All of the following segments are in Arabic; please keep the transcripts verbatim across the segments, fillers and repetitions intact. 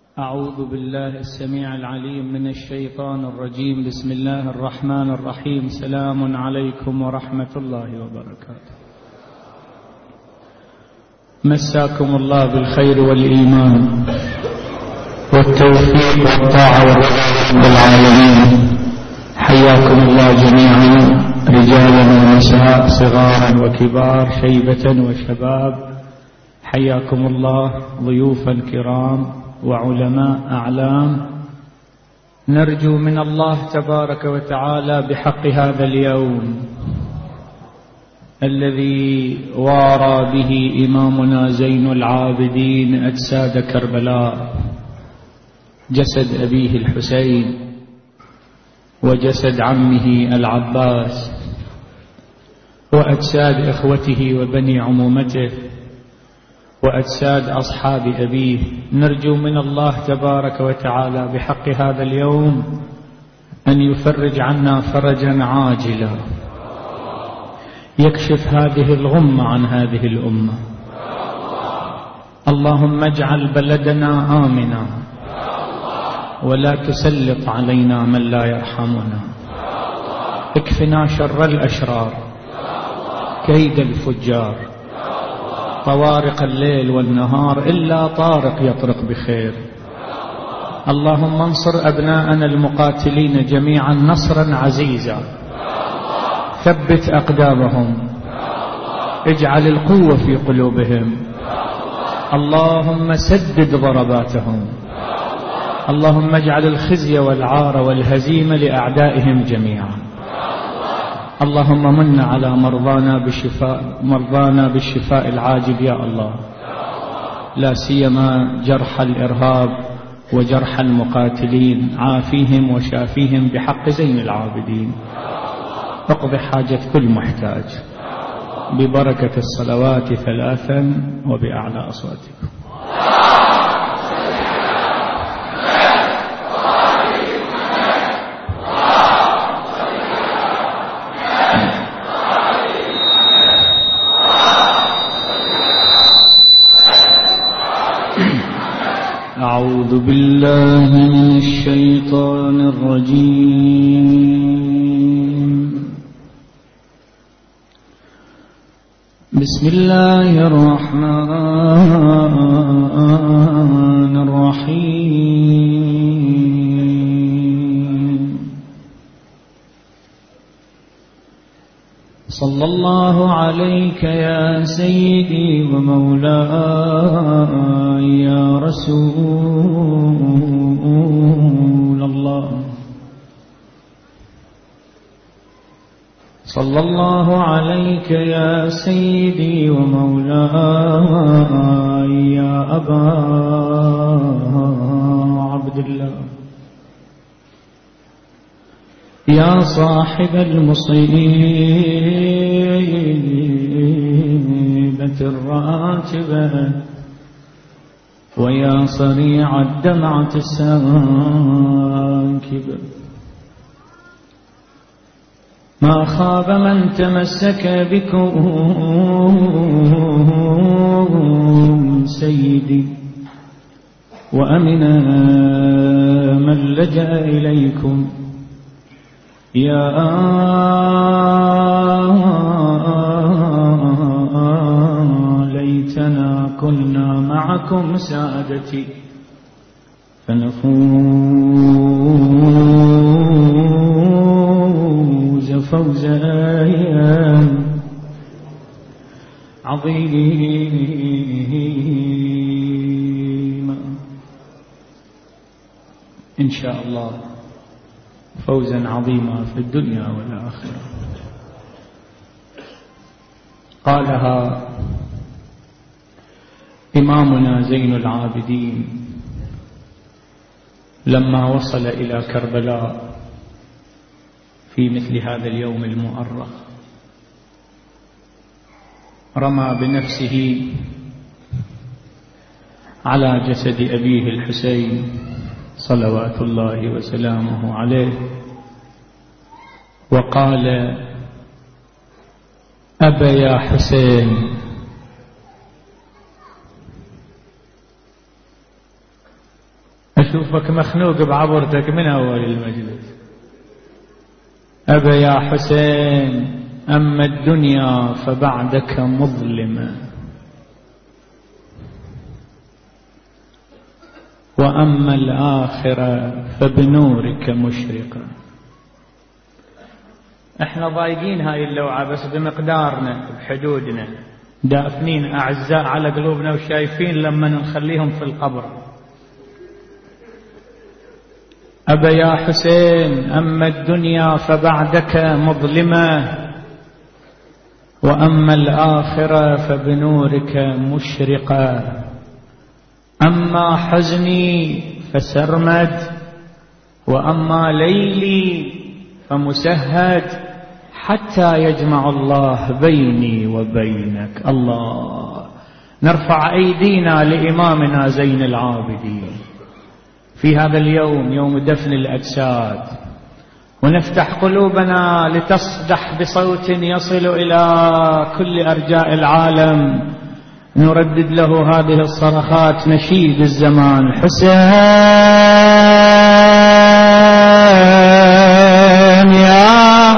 أعوذ بالله السميع العليم من الشيطان الرجيم. بسم الله الرحمن الرحيم. سلام عليكم ورحمة الله وبركاته. مساكم الله بالخير والإيمان والتوفيق والطاعة والرضا رب العالمين. حياكم الله جميعا، رجالا ونساء، صغارا وكبار، شيبة وشباب، حياكم الله ضيوفا كرام وعلماء أعلام. نرجو من الله تبارك وتعالى بحق هذا اليوم الذي وارى به إمامنا زين العابدين أجساد كربلاء، جسد أبيه الحسين وجسد عمه العباس وأجساد إخوته وبني عمومته وأجساد أصحاب أبيه. نرجو من الله تبارك وتعالى بحق هذا اليوم أن يفرج عنا فرجا عاجلا يكشف هذه الغمة عن هذه الأمة. اللهم اجعل بلدنا آمنا ولا تسلط علينا من لا يرحمنا. اكفنا شر الأشرار، كيد الفجار، طوارق الليل والنهار، إلا طارق يطرق بخير. اللهم انصر أبناءنا المقاتلين جميعا نصرا عزيزا، ثبت أقدامهم، اجعل القوة في قلوبهم. اللهم سدد ضرباتهم. اللهم اجعل الخزي والعار والهزيمة لأعدائهم جميعا. اللهم من على مرضانا بالشفاء مرضانا بالشفاء العاجل يا الله، لا سيما جرح الإرهاب وجرح المقاتلين، عافيهم وشافيهم بحق زين العابدين. اقض حاجة كل محتاج ببركة الصلوات ثلاثا وبأعلى أصواتكم. أعوذ بالله من الشيطان الرجيم. بسم الله الرحمن الرحيم. صلى الله عليك يا سيدي ومولاي يا رسول الله. صلى الله عليك يا سيدي ومولاي يا أبا عبد الله، يا صاحب المصيبة الراتبة، ويا صريع الدمعة الساكبة. ما خاب من تمسك بكم سيدي، وأمن من لجأ إليكم. يا ليتنا كنا معكم سادتي فنفوز فوزا عظيما إن شاء الله، فوزا عظيما في الدنيا والآخرة. قالها إمامنا زين العابدين لما وصل إلى كربلاء في مثل هذا اليوم المؤرخ. رمى بنفسه على جسد أبيه الحسين صلوات الله وسلامه عليه، وقال: أبا يا حسين، أشوفك مخنوق بعبرتك من أول المجلس. أبا يا حسين أما الدنيا فبعدك مظلمة، وأما الآخرة فبنورك مشرقة. احنا ضايقين هاي اللوعة بس بمقدارنا بحدودنا، دافنين أعزاء على قلوبنا وشايفين لما نخليهم في القبر. أبا يا حسين أما الدنيا فبعدك مظلمة، وأما الآخرة فبنورك مشرقة. أما حزني فسرمد، وأما ليلي فمسهد، حتى يجمع الله بيني وبينك. الله. نرفع أيدينا لإمامنا زين العابدين في هذا اليوم، يوم دفن الأجساد، ونفتح قلوبنا لتصدح بصوت يصل إلى كل أرجاء العالم. نردد له هذه الصرخات نشيد الزمان: حسين يا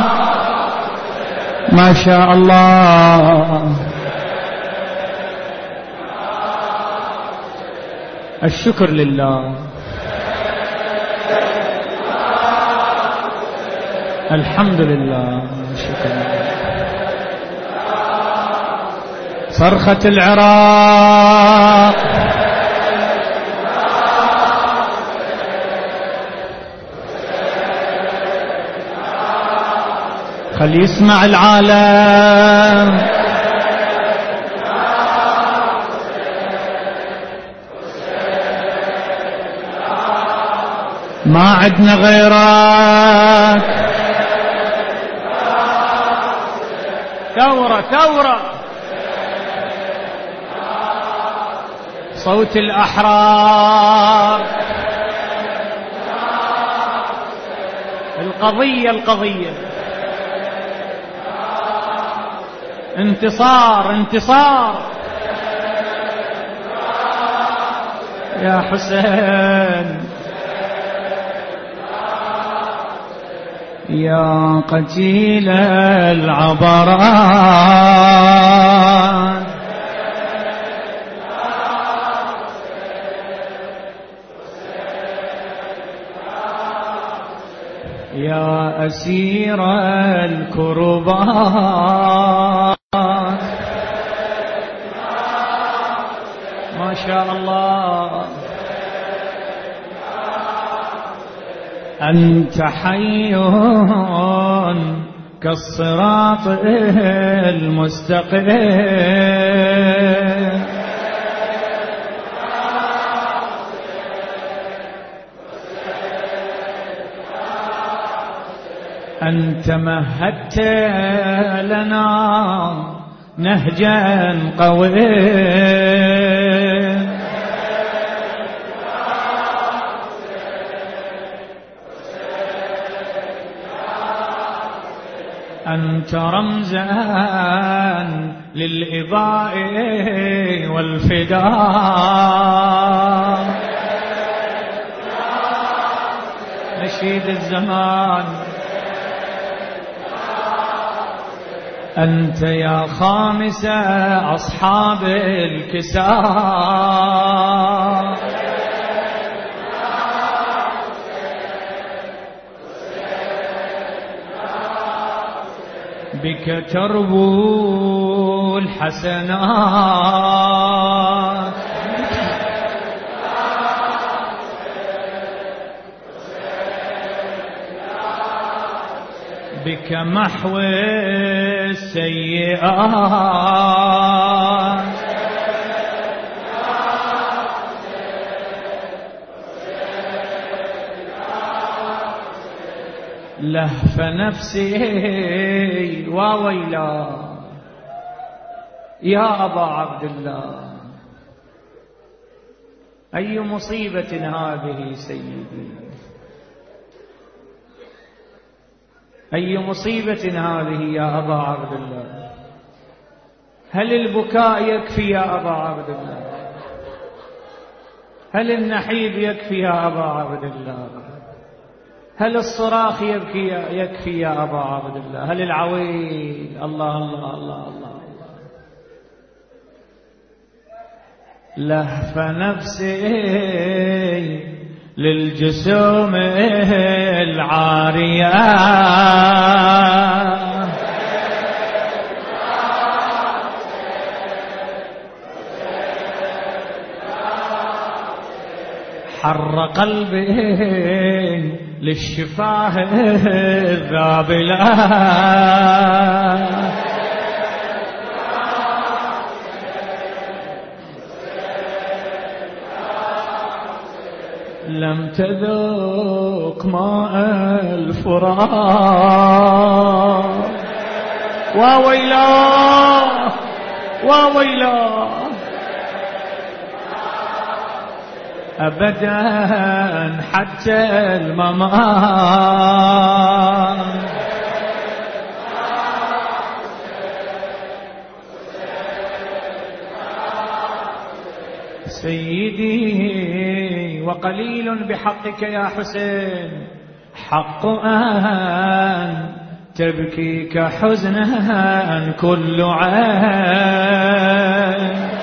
ما شاء الله. الشكر لله، الحمد لله، الشكر لله. صرخة العراق، خلي يسمع العالم. ما عدنا غيرك. ثورة ثورة، صوت الأحرار، القضية القضية، انتصار انتصار. يا حسين يا قتيل العبرات، يا أسير الكربات. ما شاء الله. أنت حي كالصراط المستقيم، أنت مهدت لنا نهجا قويا، أنت رمزا للإضاء والفداء. نشيد الزمان، أنت يا خامس أصحاب الكساء، بك تربو الحسنات، بك محو السيئات. لهف نفسي وويلا يا أبا عبد الله، أي مصيبة هذه سيدي، أي مصيبة هذه يا أبا عبد الله. هل البكاء يكفي يا أبا عبد الله؟ هل النحيب يكفي يا أبا عبد الله؟ هل الصراخ يبكي يكفي يا أبا عبد الله؟ هل العويل؟ الله الله الله الله لهف نفسي للجسوم العارية حر قلبي للشفاه الذابلة لم تذوق ماء الفرات وويلاه وويلاه أبدا حتى الممات سيدي وقليل بحقك يا حسين حق أن تبكيك حزنا كل عين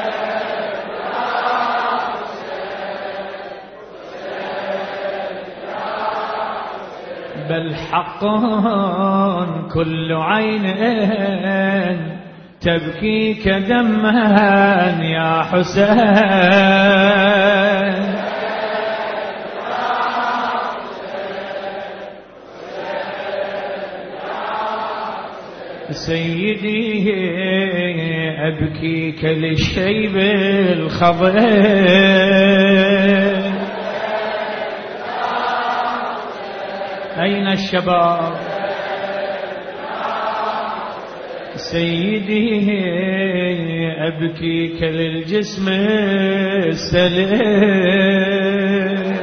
بل حق كل عين تبكيك دما يا حسين سيدي أبكيك للشيب الخضر أين الشباب سيدي أبكيك للجسم السليم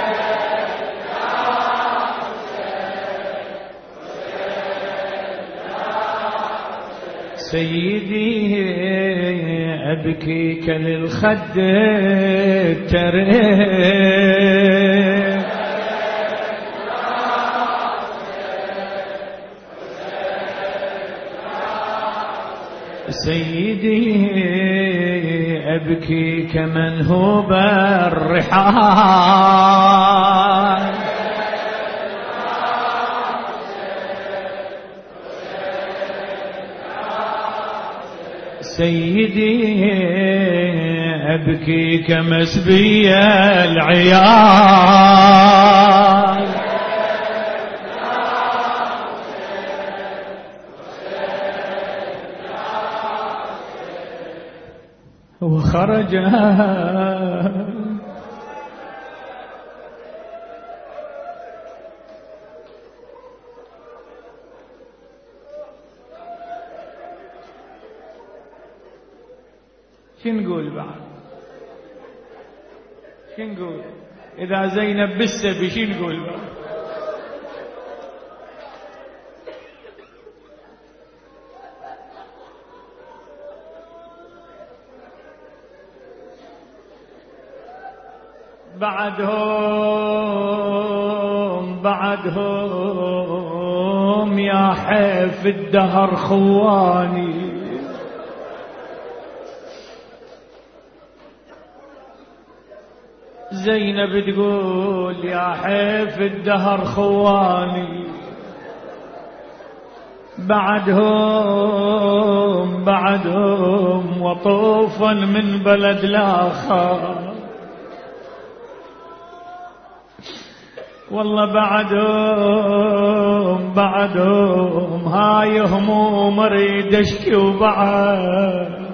سيدي أبكيك للخد التريم سيدي أبكيك منهوب الرحال سيدي أبكيك مسبي العيال وخرج شو نقول بعد شو نقول إذا زينب بالسبي شو نقول بعد بعدهم بعدهم يا حيف الدهر خواني زينب تقول يا حيف الدهر خواني بعدهم بعدهم وطوفا من بلد لاخر والله بعدهم بعدهم هاي هموم اريد اشكي وبعد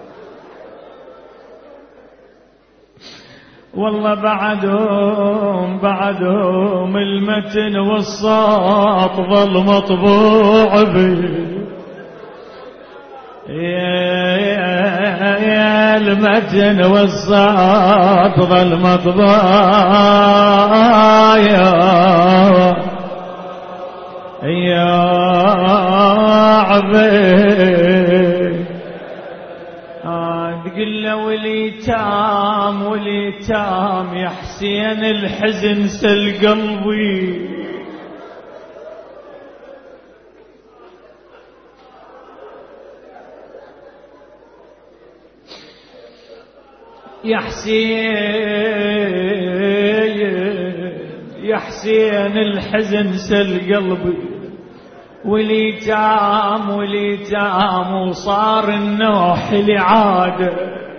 والله بعدهم بعدهم المتن والصوت ظل مطبوع بي يا, يا, يا المتن والصوت ظل مطبوع يا يا عبيد تقول له واليتام اليتام واليتام يا حسين الحزن سل قلبي، يا حسين يا حسين الحزن سل قلبي، واليتام واليتام وصار النوح لعاده،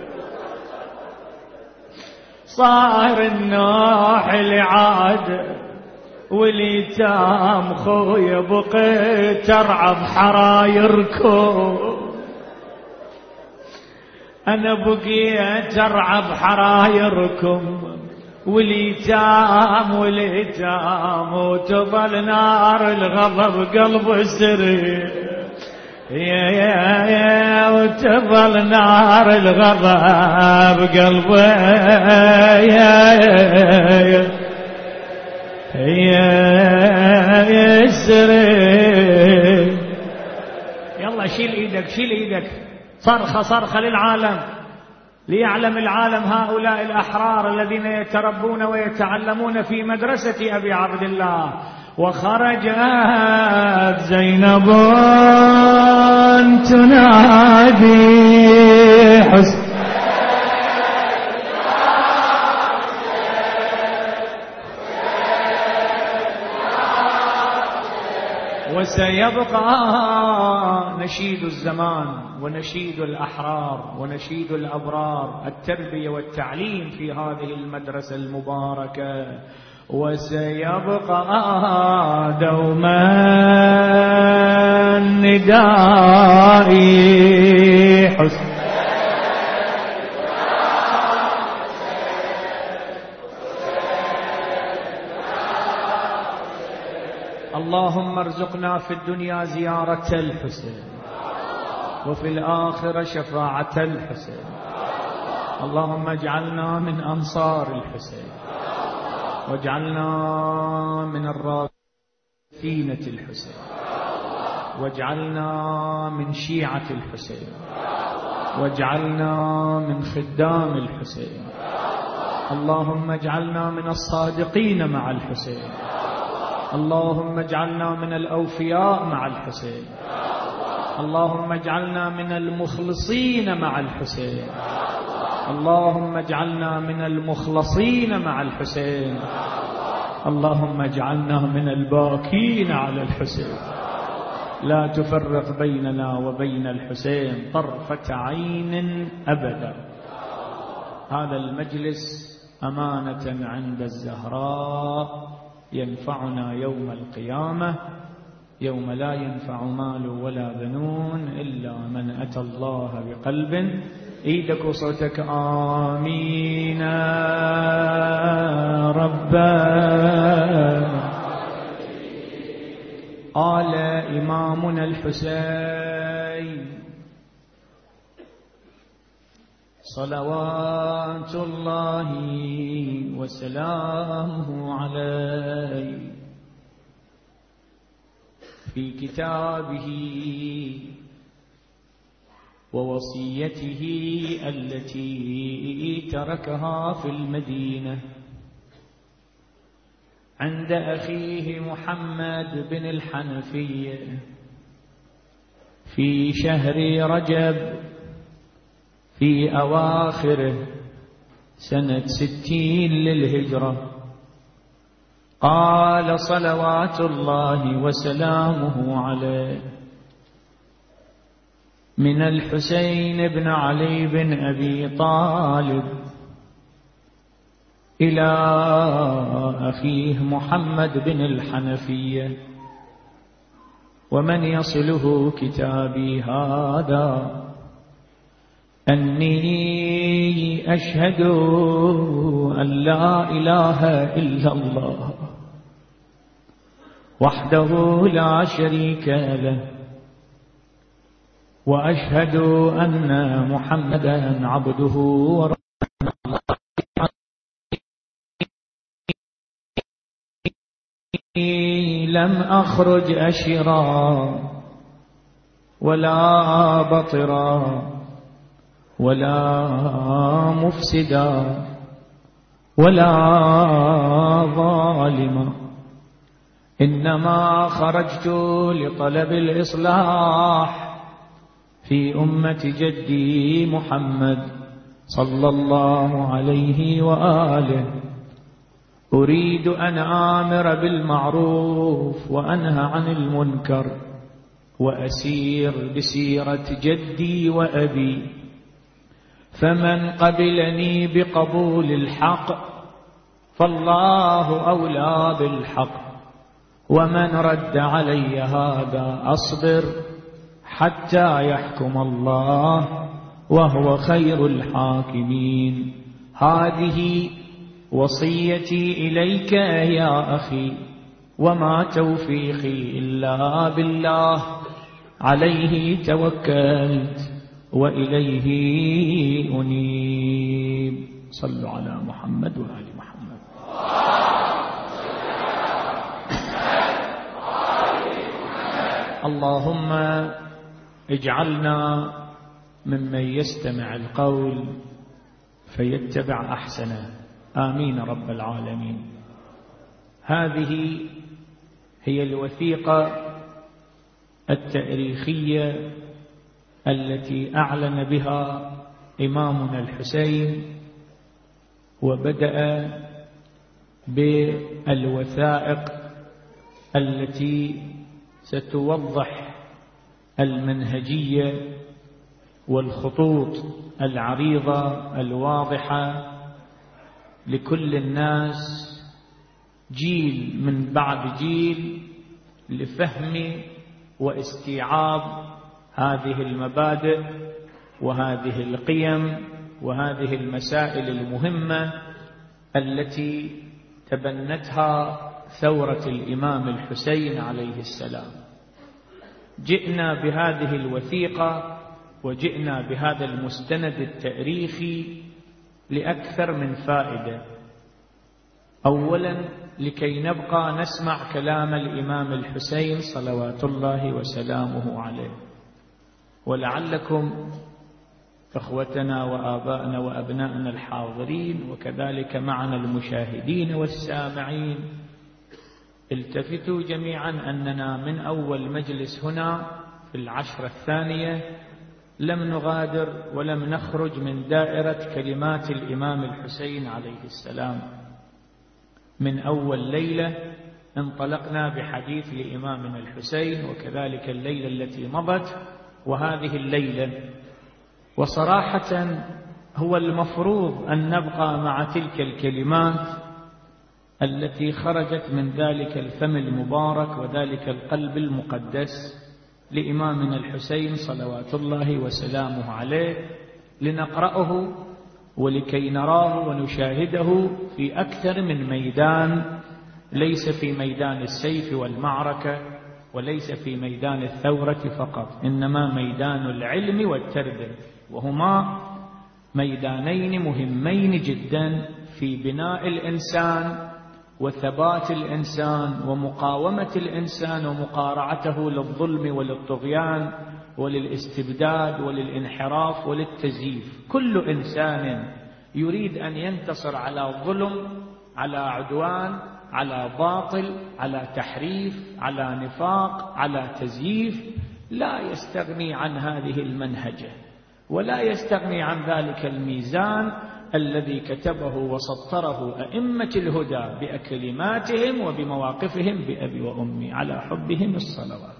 صار النوح لعاده، واليتام خويا بقيت ارعى بحرايركم، انا بقيت ارعى بحرايركم، واليتام واليتام وتظل نار الغضب قلب سري، يا يا يا وتظل نار الغضب قلب يا يا يا سري. يلا شيل ايدك شيل ايدك، صرخة صرخة للعالم، ليعلم العالم هؤلاء الأحرار الذين يتربون ويتعلمون في مدرسة أبي عبد الله. وخرجت زينب تنادي حسين، وسيبقى نشيد الزمان ونشيد الأحرار ونشيد الأبرار التربية والتعليم في هذه المدرسة المباركة، وسيبقى دوما ندائي حسين. اللهم ارزقنا في الدنيا زيارة الحسين، وفي الآخرة شفاعة الحسين. اللهم اجعلنا من أنصار الحسين، واجعلنا من الراثين الحسين، واجعلنا من شيعة الحسين، واجعلنا من خدام الحسين. اللهم اجعلنا من الصادقين مع الحسين، اللهم اجعلنا من الأوفياء مع الحسين، اللهم اجعلنا من المخلصين مع الحسين، اللهم اجعلنا من المخلصين مع الحسين، اللهم اجعلنا من الباكين على الحسين. لا تفرق بيننا وبين الحسين طرفة عين أبدا. هذا المجلس أمانة عند الزهراء ينفعنا يوم القيامة، يوم لا ينفع مال ولا بنون إلا من أتى الله بقلب. إيدك وصوتك آمين ربنا. قال إمامنا الحسين صلوات الله وسلامه عليه في كتابه ووصيته التي تركها في المدينة عند أخيه محمد بن الحنفية في شهر رجب في أواخره سنة ستين للهجرة. قال صلوات الله وسلامه عليه: من الحسين بن علي بن أبي طالب إلى أخيه محمد بن الحنفية ومن يصله كتابي هذا أني أشهد أن لا إله إلا الله وحده لا شريك له، وأشهد أن محمدا عبده ورسوله. لم أخرج أشرا ولا بطرا ولا مفسدا ولا ظالما، إنما خرجت لطلب الإصلاح في أمة جدي محمد صلى الله عليه وآله. أريد أن آمر بالمعروف وأنهى عن المنكر، وأسير بسيرة جدي وأبي، فمن قبلني بقبول الحق فالله أولى بالحق، ومن رد علي هذا أصبر حتى يحكم الله وهو خير الحاكمين. هذه وصيتي إليك يا أخي، وما توفيقي إلا بالله، عليه توكلت وإليه أنيب. صلوا على محمد وآل محمد. اللهم اجعلنا ممن يستمع القول فيتبع أحسنه، آمين رب العالمين. هذه هي الوثيقة التاريخية التي أعلن بها إمامنا الحسين، وبدأ بالوثائق التي ستوضح المنهجية والخطوط العريضة الواضحة لكل الناس جيل من بعد جيل، لفهم واستيعاب هذه المبادئ وهذه القيم وهذه المسائل المهمة التي تبنتها ثورة الإمام الحسين عليه السلام. جئنا بهذه الوثيقة وجئنا بهذا المستند التاريخي لأكثر من فائدة. أولا، لكي نبقى نسمع كلام الإمام الحسين صلوات الله وسلامه عليه، ولعلكم إخوتنا وآبائنا وأبنائنا الحاضرين وكذلك معنا المشاهدين والسامعين التفتوا جميعا أننا من أول مجلس هنا في العشرة الثانية لم نغادر ولم نخرج من دائرة كلمات الإمام الحسين عليه السلام. من أول ليلة انطلقنا بحديث لإمامنا الحسين، وكذلك الليلة التي مضت وهذه الليلة. وصراحة هو المفروض أن نبقى مع تلك الكلمات التي خرجت من ذلك الفم المبارك وذلك القلب المقدس لإمامنا الحسين صلوات الله وسلامه عليه، لنقرأه ولكي نراه ونشاهده في أكثر من ميدان، ليس في ميدان السيف والمعركة وليس في ميدان الثورة فقط، إنما ميدان العلم والتربية، وهما ميدانين مهمين جدا في بناء الإنسان وثبات الإنسان ومقاومة الإنسان ومقارعته للظلم وللطغيان وللاستبداد وللانحراف وللتزييف. كل إنسان يريد أن ينتصر على ظلم، على عدوان، على باطل، على تحريف، على نفاق، على تزييف، لا يستغني عن هذه المنهجة ولا يستغني عن ذلك الميزان الذي كتبه وسطره أئمة الهدى بكلماتهم وبمواقفهم بأبي وأمي على حبهم الصلوات.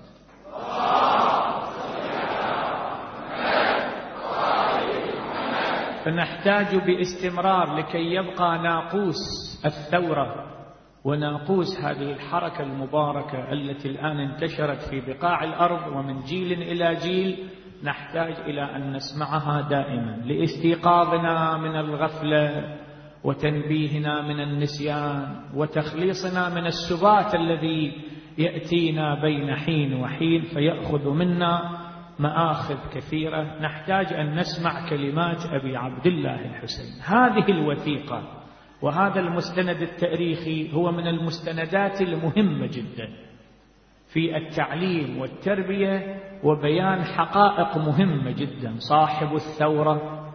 فنحتاج باستمرار لكي يبقى ناقوس الثورة وناقوس هذه الحركة المباركة التي الآن انتشرت في بقاع الأرض ومن جيل إلى جيل، نحتاج إلى أن نسمعها دائما لاستيقاظنا من الغفلة وتنبيهنا من النسيان وتخليصنا من السبات الذي يأتينا بين حين وحين فيأخذ منا مآخذ كثيرة. نحتاج أن نسمع كلمات أبي عبد الله الحسين. هذه الوثيقة وهذا المستند التاريخي هو من المستندات المهمة جدا في التعليم والتربية وبيان حقائق مهمة جدا. صاحب الثورة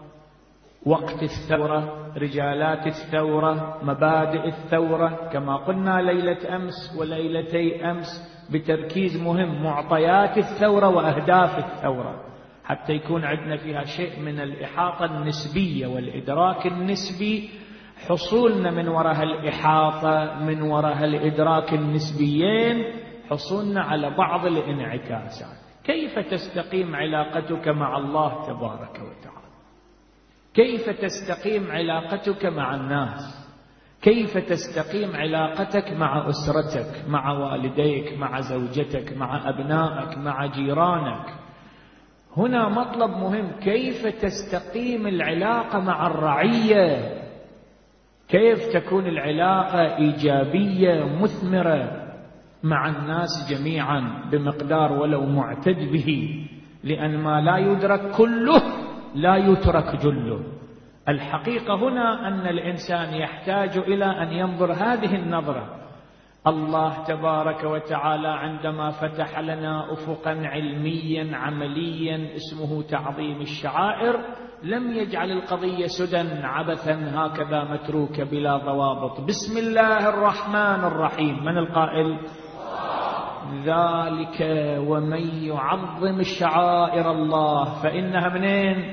وقت الثورة، رجالات الثورة، مبادئ الثورة، كما قلنا ليلة أمس وليلتي أمس بتركيز مهم، معطيات الثورة وأهداف الثورة، حتى يكون عندنا فيها شيء من الإحاطة النسبية والإدراك النسبي، حصولنا من وراء الإحاطة من وراء الإدراك النسبيين حصولنا على بعض الانعكاسات. كيف تستقيم علاقتك مع الله تبارك وتعالى؟ كيف تستقيم علاقتك مع الناس؟ كيف تستقيم علاقتك مع أسرتك، مع والديك، مع زوجتك، مع أبنائك، مع جيرانك؟ هنا مطلب مهم، كيف تستقيم العلاقة مع الرعية؟ كيف تكون العلاقة إيجابية مثمرة مع الناس جميعا بمقدار ولو معتد به، لأن ما لا يدرك كله لا يترك جله. الحقيقة هنا أن الإنسان يحتاج إلى أن ينظر هذه النظرة. الله تبارك وتعالى عندما فتح لنا أفقا علميا عمليا اسمه تعظيم الشعائر لم يجعل القضية سدى عبثا هكذا متروكة بلا ضوابط. بسم الله الرحمن الرحيم، من القائل؟ ذلك ومن يعظم الشعائر الله فإنها منين؟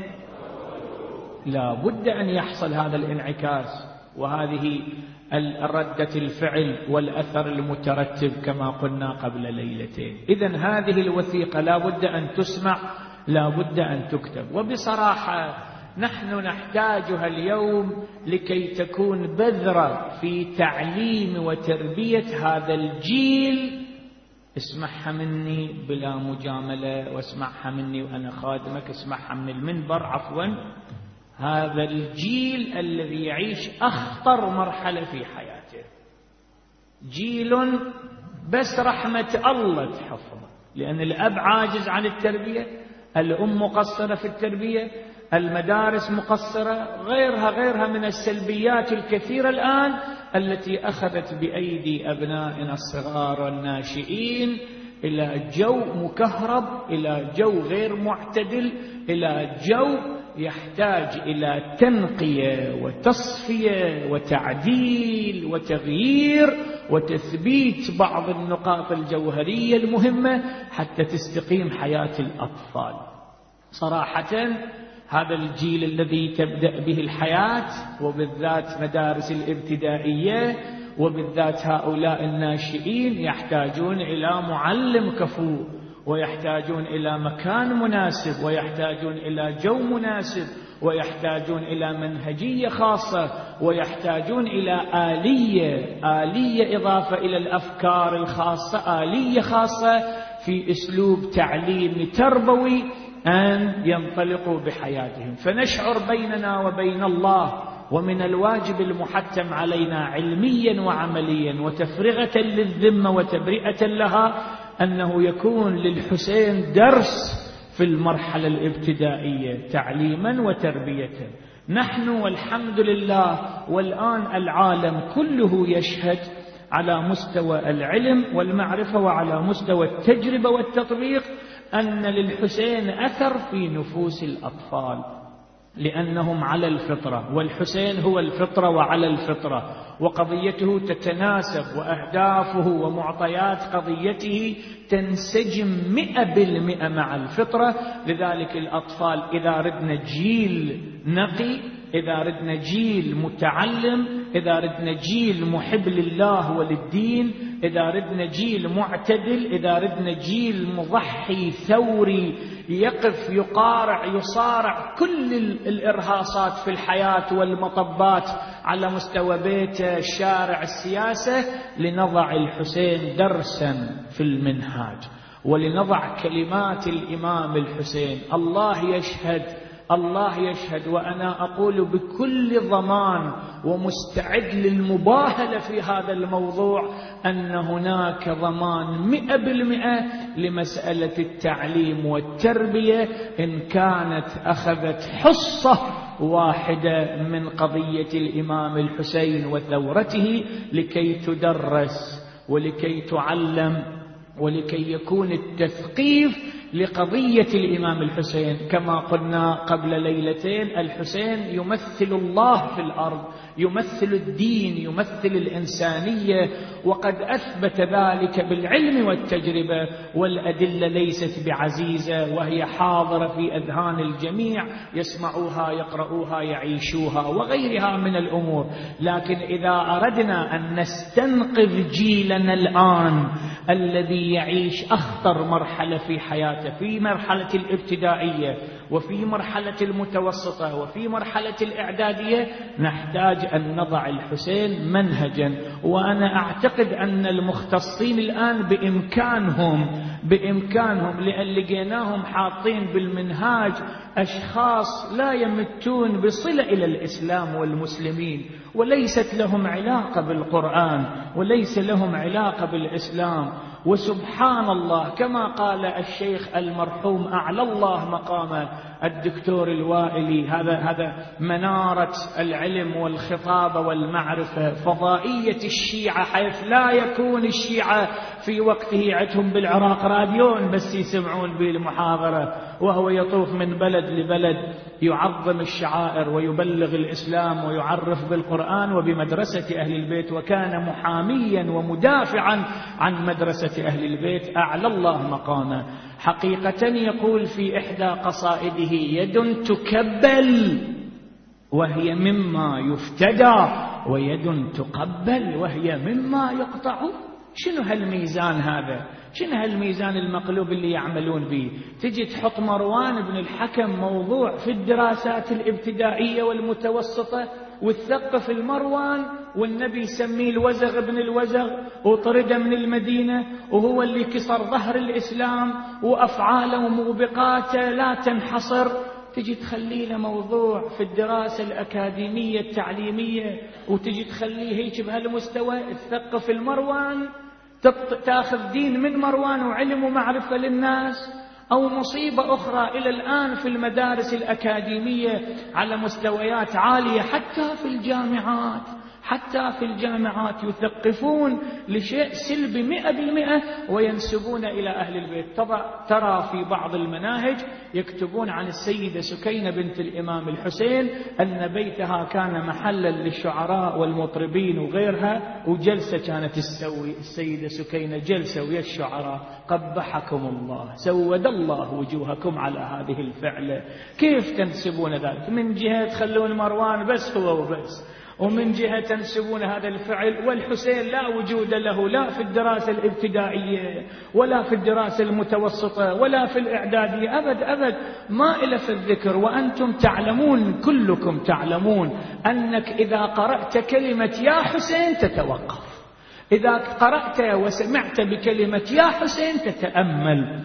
لا بد أن يحصل هذا الانعكاس وهذه الردة الفعل والأثر المترتب كما قلنا قبل ليلتين. إذن هذه الوثيقة لا بد أن تسمع، لا بد أن تكتب. وبصراحة نحن نحتاجها اليوم لكي تكون بذرة في تعليم وتربية هذا الجيل. اسمعها مني بلا مجاملة، واسمعها مني وأنا خادمك، اسمعها من المنبر عفوا. هذا الجيل الذي يعيش أخطر مرحلة في حياته، جيل بس رحمة الله تحفظه، لأن الأب عاجز عن التربية، الأم مقصرة في التربية، المدارس مقصرة، غيرها غيرها من السلبيات الكثيرة الآن التي أخذت بأيدي أبنائنا الصغار والناشئين إلى جو مكهرب، إلى جو غير معتدل، إلى جو يحتاج إلى تنقية وتصفية وتعديل وتغيير وتثبيت بعض النقاط الجوهرية المهمة حتى تستقيم حياة الأطفال. صراحة هذا الجيل الذي تبدأ به الحياة، وبالذات مدارس الابتدائية، وبالذات هؤلاء الناشئين، يحتاجون إلى معلم كفو، ويحتاجون إلى مكان مناسب، ويحتاجون إلى جو مناسب، ويحتاجون إلى منهجية خاصة، ويحتاجون إلى آلية آلية إضافة إلى الأفكار الخاصة، آلية خاصة في أسلوب تعليم تربوي أن ينطلقوا بحياتهم. فنشعر بيننا وبين الله، ومن الواجب المحتم علينا علميا وعمليا وتفرغة للذمة وتبرئة لها أنه يكون للحسين درس في المرحلة الابتدائية تعليما وتربية. نحن والحمد لله والآن العالم كله يشهد على مستوى العلم والمعرفة وعلى مستوى التجربة والتطبيق أن للحسين أثر في نفوس الأطفال، لأنهم على الفطرة، والحسين هو الفطرة وعلى الفطرة، وقضيته تتناسب، وأهدافه ومعطيات قضيته تنسجم مئة بالمئة مع الفطرة. لذلك الأطفال إذا ردنا جيل نقي، إذا ردنا جيل متعلم، إذا ردنا جيل محب لله وللدين، إذا ردنا جيل معتدل، إذا ردنا جيل مضحي ثوري يقف يقارع يصارع كل الإرهاصات في الحياة والمطبات على مستوى بيته، الشارع، السياسة، لنضع الحسين درسا في المنهاج، ولنضع كلمات الإمام الحسين. الله يشهد، الله يشهد، وأنا أقول بكل ضمان ومستعد للمباهلة في هذا الموضوع أن هناك ضمان مئة بالمئة لمسألة التعليم والتربية إن كانت أخذت حصة واحدة من قضية الإمام الحسين وثورته لكي تدرس ولكي تعلم ولكي يكون التثقيف لقضية الإمام الحسين. كما قلنا قبل ليلتين، الحسين يمثل الله في الأرض، يمثل الدين، يمثل الإنسانية، وقد أثبت ذلك بالعلم والتجربة، والأدلة ليست بعزيزة، وهي حاضرة في أذهان الجميع، يسمعوها يقرؤوها يعيشوها، وغيرها من الأمور. لكن إذا أردنا أن نستنقذ جيلنا الآن الذي يعيش أخطر مرحلة في حياته، في مرحلة الابتدائية وفي مرحلة المتوسطة وفي مرحلة الإعدادية، نحتاج أن نضع الحسين منهجا. وأنا أعتقد أن المختصين الآن بإمكانهم بإمكانهم لأن لقيناهم حاطين بالمنهاج أشخاص لا يمتون بصلة إلى الإسلام والمسلمين، وليست لهم علاقة بالقرآن، وليس لهم علاقة بالإسلام. وسبحان الله، كما قال الشيخ المرحوم أعلى الله مقامه الدكتور الوائلي، هذا هذا منارة العلم والخطابة والمعرفة، فضائية الشيعة، حيث لا يكون الشيعة في وقته عندهم بالعراق راديون بس يسمعون به المحاضرة، وهو يطوف من بلد لبلد يعظم الشعائر ويبلغ الإسلام ويعرف بالقرآن وبمدرسة أهل البيت، وكان محاميا ومدافعا عن مدرسة أهل البيت أعلى الله مقامه. حقيقة يقول في إحدى قصائده: يد تكبل وهي مما يفتدى، ويد تقبل وهي مما يقطع. شنو هالميزان هذا؟ شنو هالميزان المقلوب اللي يعملون به؟ تجي تحط مروان بن الحكم موضوع في الدراسات الابتدائية والمتوسطة وتثقف المروان، والنبي يسميه الوزغ ابن الوزغ، وطرده من المدينة، وهو اللي كسر ظهر الإسلام، وأفعاله وموبقاته لا تنحصر. تجي تخليه له موضوع في الدراسة الأكاديمية التعليمية، وتجي تخليه هيك بهالمستوى، تثقف المروان، تأخذ دين من مروان وعلم ومعرفة للناس. أو مصيبة أخرى إلى الآن في المدارس الأكاديمية على مستويات عالية، حتى في الجامعات حتى في الجامعات يثقفون لشيء سلبي مئة بالمئة وينسبون إلى أهل البيت. طبعا ترى في بعض المناهج يكتبون عن السيدة سكينة بنت الإمام الحسين أن بيتها كان محلا للشعراء والمطربين وغيرها، وجلسة كانت تسوي السيدة سكينة جلسة ويا الشعراء. قبحكم الله، سود الله وجوهكم على هذه الفعلة. كيف تنسبون ذلك؟ من جهة تخلون مروان بس هو وبس، ومن جهة تنسبون هذا الفعل، والحسين لا وجود له لا في الدراسة الابتدائية ولا في الدراسة المتوسطة ولا في الإعدادية، أبد أبد ما إلا في الذكر. وأنتم تعلمون، كلكم تعلمون، أنك إذا قرأت كلمة يا حسين تتوقف، إذا قرأت وسمعت بكلمة يا حسين تتأمل،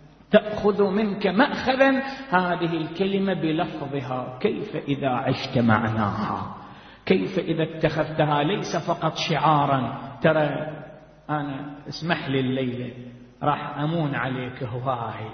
تأخذ منك مأخذا هذه الكلمة بلفظها. كيف إذا عشت معناها؟ كيف إذا اتخذتها ليس فقط شعارا؟ ترى أنا اسمح لي الليلة راح أمون عليك هواي،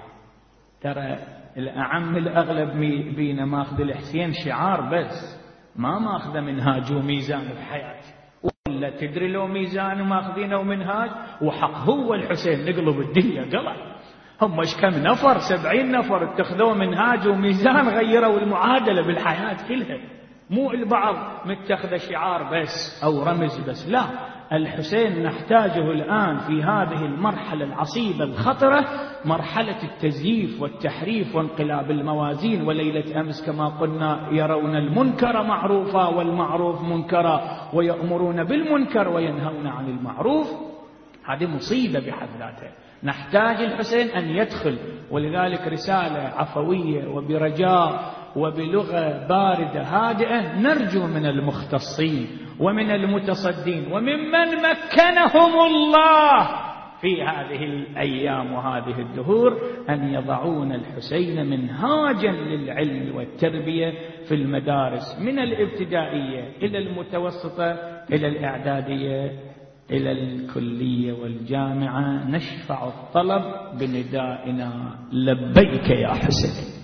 ترى الأعم الأغلب بينا ماخذ الحسين شعار بس، ما ماخذ منهاج وميزان بحياتي. ولا تدري لو ميزان وماخذينه ومنهاج وحق هو الحسين نقلب الدنيا قلب. هم ايش كم نفر؟ سبعين نفر اتخذوا منهاج وميزان غيروا المعادلة بالحياة كلها. مو البعض متخذ شعار بس أو رمز بس، لا، الحسين نحتاجه الآن في هذه المرحلة العصيبة الخطرة، مرحلة التزييف والتحريف وانقلاب الموازين. وليلة أمس كما قلنا يرون المنكر معروفا والمعروف منكرا، ويأمرون بالمنكر وينهون عن المعروف. هذه مصيبة بحد ذاتها. نحتاج الحسين أن يدخل، ولذلك رسالة عفوية وبرجاء وبلغة باردة هادئة نرجو من المختصين ومن المتصدين وممن مكنهم الله في هذه الأيام وهذه الدهور أن يضعون الحسين منهاجا للعلم والتربية في المدارس، من الابتدائية إلى المتوسطة إلى الإعدادية إلى الكلية والجامعة. نشفع الطلب بندائنا لبيك يا حسين.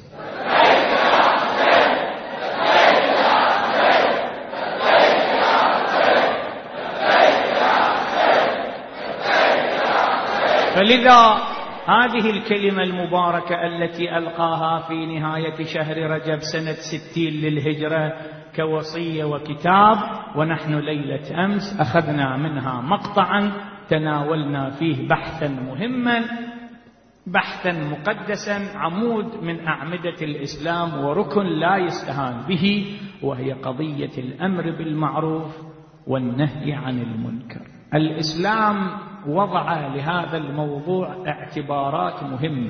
فلذا هذه الكلمة المباركة التي ألقاها في نهاية شهر رجب سنة ستين للهجرة كوصية وكتاب، ونحن ليلة أمس أخذنا منها مقطعا تناولنا فيه بحثا مهما، بحثا مقدسا، عمود من أعمدة الإسلام وركن لا يستهان به، وهي قضية الأمر بالمعروف والنهي عن المنكر. الإسلام وضع لهذا الموضوع اعتبارات مهمة،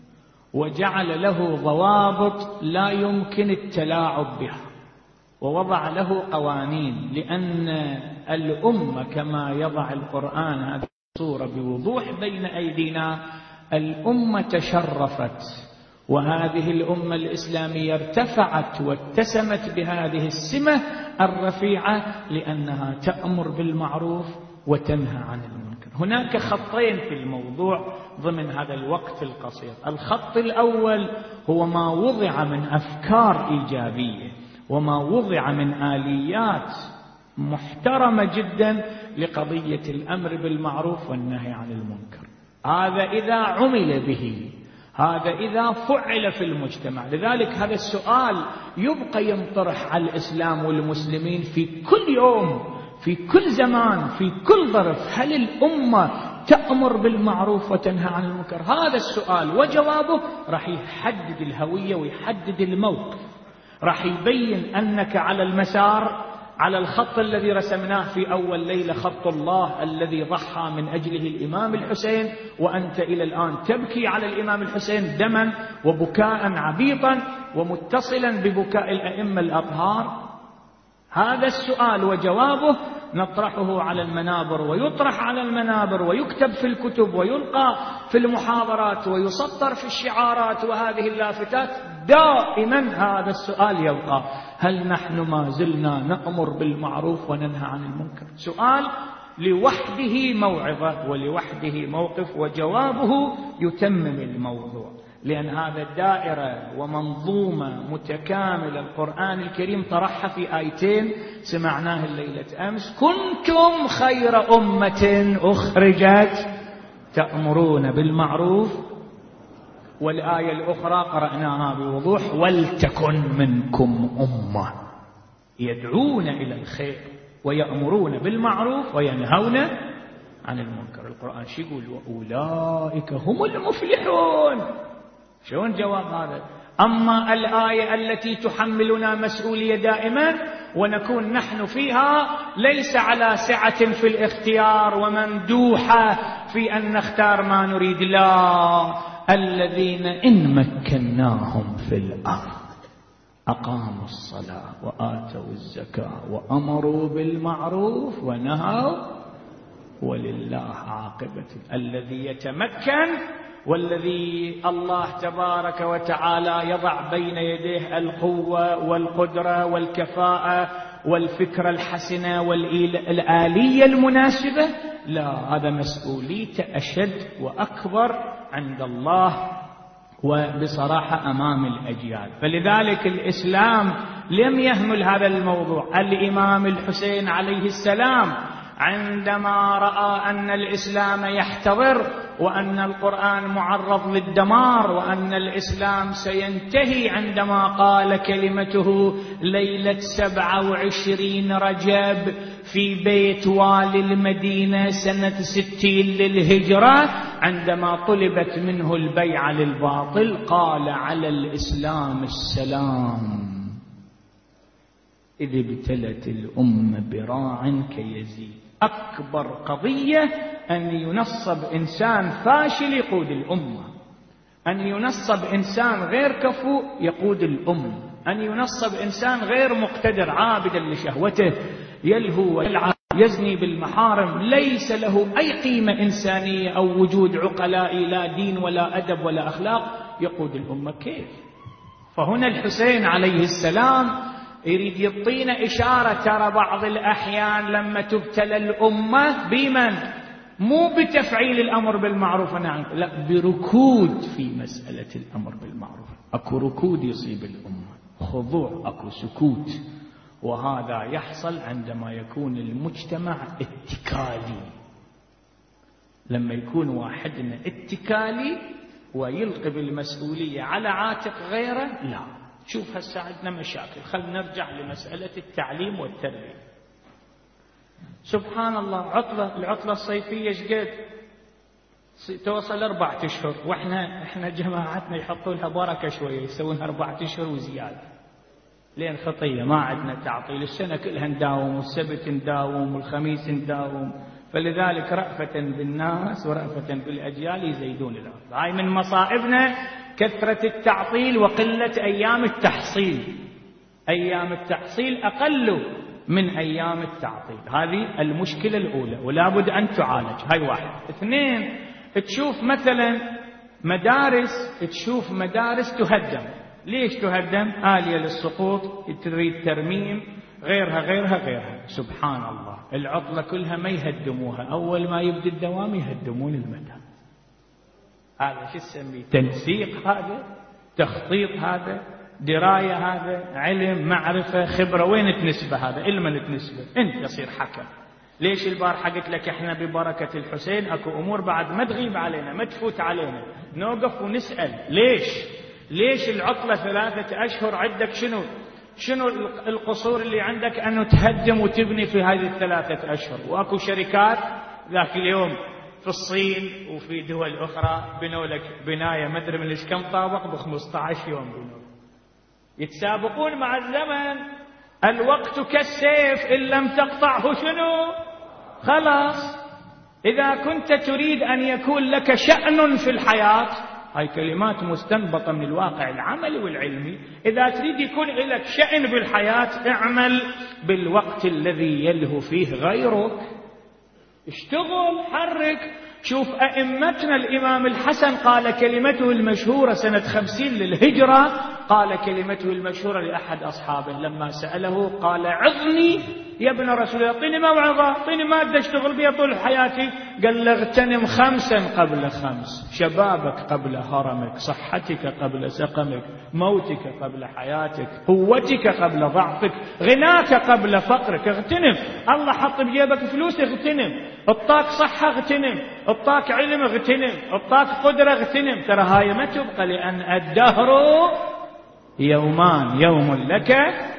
وجعل له ضوابط لا يمكن التلاعب بها، ووضع له قوانين، لأن الأمة كما يضع القرآن هذه الصورة بوضوح بين أيدينا، الأمة تشرفت، وهذه الأمة الإسلامية ارتفعت واتسمت بهذه السمة الرفيعة لأنها تأمر بالمعروف وتنهى عن المنكر. هناك خطين في الموضوع ضمن هذا الوقت القصير. الخط الأول هو ما وضع من أفكار إيجابية وما وضع من آليات محترمة جدا لقضية الأمر بالمعروف والنهي عن المنكر. هذا إذا عمل به، هذا إذا فعل في المجتمع. لذلك هذا السؤال يبقى ينطرح على الإسلام والمسلمين في كل يوم، في كل زمان، في كل ظرف: هل الأمة تأمر بالمعروف وتنهى عن المنكر؟ هذا السؤال وجوابه راح يحدد الهوية ويحدد الموقف، راح يبين أنك على المسار، على الخط الذي رسمناه في أول ليلة، خط الله الذي ضحى من أجله الإمام الحسين، وأنت إلى الآن تبكي على الإمام الحسين دما وبكاء عبيطا ومتصلا ببكاء الأئمة الأطهار. هذا السؤال وجوابه نطرحه على المنابر، ويطرح على المنابر، ويكتب في الكتب، ويلقى في المحاضرات، ويسطر في الشعارات وهذه اللافتات. دائما هذا السؤال يبقى: هل نحن ما زلنا نأمر بالمعروف وننهى عن المنكر؟ سؤال لوحده موعظة ولوحده موقف، وجوابه يتمم الموضوع، لأن هذا دائرة ومنظومة متكاملة. القرآن الكريم طرحها في آيتين سمعناه الليلة أمس: كنتم خير أمة أخرجت تأمرون بالمعروف، والآية الأخرى قرأناها بوضوح: ولتكن منكم أمة يدعون إلى الخير ويأمرون بالمعروف وينهون عن المنكر. القرآن شو يقول؟ وأولئك هم المفلحون. شلون جواب هذا؟ أما الآية التي تحملنا مسؤولية دائما ونكون نحن فيها ليس على سعة في الاختيار ومندوحة في أن نختار ما نريد، لا، الذين إن مكناهم في الأرض أقاموا الصلاة وآتوا الزكاة وأمروا بالمعروف ونهوا، ولله عاقبة. الذي يتمكن والذي الله تبارك وتعالى يضع بين يديه القوة والقدرة والكفاءة والفكرة الحسنة والآلية المناسبة، لا، هذا مسؤوليته أشد وأكبر عند الله وبصراحة أمام الأجيال. فلذلك الإسلام لم يهمل هذا الموضوع. الإمام الحسين عليه السلام عندما رأى أن الإسلام يحتضر وأن القرآن معرض للدمار وأن الإسلام سينتهي، عندما قال كلمته ليلة سبعة وعشرين رجب في بيت والي المدينة سنة ستين للهجرة، عندما طلبت منه البيعة للباطل، قال: على الإسلام السلام إذ ابتلت الأمة براع كيزيد. أكبر قضية أن ينصب إنسان فاشل يقود الأمة، أن ينصب إنسان غير كفؤ يقود الأمة، أن ينصب إنسان غير مقتدر عابدا لشهوته يلهو ويلعب يزني بالمحارم، ليس له أي قيمة إنسانية أو وجود عقلاء، لا دين ولا أدب ولا أخلاق، يقود الأمة. كيف؟ فهنا الحسين عليه السلام يريد يعطينا إشارة: ترى بعض الأحيان لما تبتلى الأمة بمن؟ مو بتفعيل الأمر بالمعروف والنهي، لا، بركود في مسألة الأمر بالمعروف. أكو ركود يصيب الأمة، خضوع، أكو سكوت، وهذا يحصل عندما يكون المجتمع اتكالي. لما يكون واحدنا اتكالي ويلقي بالمسؤولية على عاتق غيره، لا. شوف هسه عندنا مشاكل. خلينا نرجع لمسألة التعليم والتربية. سبحان الله، عطلة العطلة الصيفية شقد توصل أربعة أشهر، وإحنا إحنا جماعتنا يحطوا لها بركة شوية، يسوونها أربعة أشهر وزيادة. لين خطية ما عندنا تعطيل، السنة كلها نداوم، والسبت نداوم، والخميس نداوم. فلذلك رأفة بالناس ورأفة بالأجيال يزيدون العطلة. هاي من مصائبنا كثرة التعطيل وقلة أيام التحصيل. أيام التحصيل أقل من أيام التعطيل. هذه المشكلة الأولى ولا بد أن تعالج. هاي واحد. اثنين، تشوف مثلا مدارس تشوف مدارس تهدم. ليش تهدم؟ آلية للسقوط، تريد ترميم، غيرها غيرها غيرها. سبحان الله، العطلة كلها ما يهدموها، أول ما يبدأ الدوام يهدمون المدارس. هذا شو تسميه؟ تنسيق، هذا تخطيط، هذا دراية، هذا علم، معرفة، خبرة. وين تنسبة هذا؟ إلما تنسبة أنت تصير حكم. ليش البارحة قلت لك احنا ببركة الحسين اكو امور بعد ما تغيب علينا، ما تفوت علينا، نوقف ونسأل ليش ليش العطلة ثلاثة اشهر عندك؟ شنو شنو القصور اللي عندك انه تهدم وتبني في هذه الثلاثة اشهر؟ واكو شركات ذاك اليوم في الصين وفي دول اخرى بنوا لك بناية ما ادري من ايش كم طابق ب خمسة عشر يوم بنوا. يتسابقون مع الزمن. الوقت كالسيف ان لم تقطعه شنو؟ خلاص. إذا كنت تريد أن يكون لك شأن في الحياة، هاي كلمات مستنبطة من الواقع العملي والعلمي، إذا تريد يكون لك شأن بالحياة اعمل بالوقت الذي يلهو فيه غيرك. اشتغل، حرك. شوف أئمتنا، الإمام الحسن قال كلمته المشهورة سنة خمسين للهجرة، قال كلمته المشهورة لأحد أصحابه لما سأله قال عظني يا ابن رسول الله، اعطيني موعظة، اعطيني مادة اشتغل بها طول حياتي. قال له اغتنم خمسا قبل خمس: شبابك قبل هرمك، صحتك قبل سقمك، موتك قبل حياتك، قوتك قبل ضعفك، غناك قبل فقرك. اغتنم. الله حط بجيبك فلوس، اغتنم. اعطاك صحة، اغتنم. اعطاك علم، اغتنم. اعطاك قدرة، اغتنم. ترى هاي ما تبقى، لأن الدهر يومان، يوم لك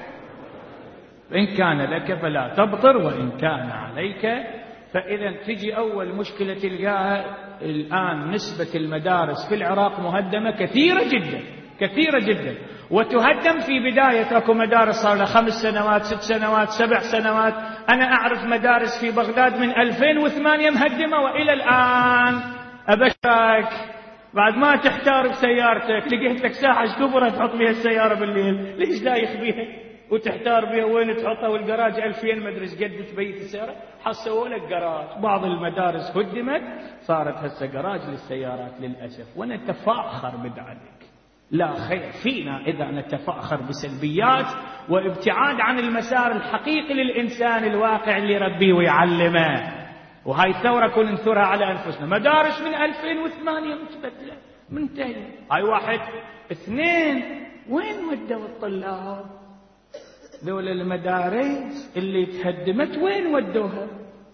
إن كان لك فلا تبطر وإن كان عليك. فإذا تجي أول مشكلة تلقاها الآن، نسبة المدارس في العراق مهدمة كثيرة جدا كثيرة جدا، وتهدم في بداية. أكو مدارس صار لها خمس سنوات، ست سنوات، سبع سنوات. أنا أعرف مدارس في بغداد من ألفين وثمانية مهدمة وإلى الآن. أبشرك بعد ما تحتار بسيارتك، لقيت لك ساحة كبرى تحط بها السيارة بالليل، ليش دايخ بيها وتحتار بها وين تحطها؟ والجراج ألفين مدري ايش قد تبيت السيارة، حسوا لك جراج. بعض المدارس هدمت، صارت هسه جراج للسيارات للأسف، ونتفاخر بذلك. لا خير فينا إذا نتفاخر بسلبيات وابتعاد عن المسار الحقيقي للإنسان الواقع اللي يربيه ويعلمه. وهاي الثورة كل ننثرها على أنفسنا. مدارس من ألفين وثمانية متبدلة منتهية. هاي واحد. اثنين، وين ودوا الطلاب؟ ذول المدارس اللي تهدمت وين ودوها؟